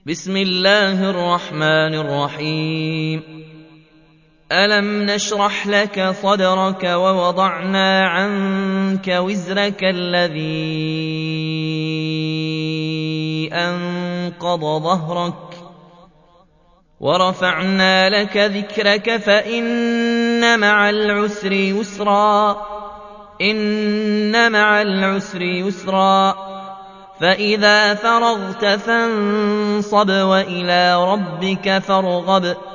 بسم الله الرحمن الرحيم. ألم نشرح لك صدرك ووضعنا عنك وزرك الذي أنقض ظهرك ورفعنا لك ذكرك فإن مع العسر يسرا فإذا فرغت فانصب وإلى ربك فارغب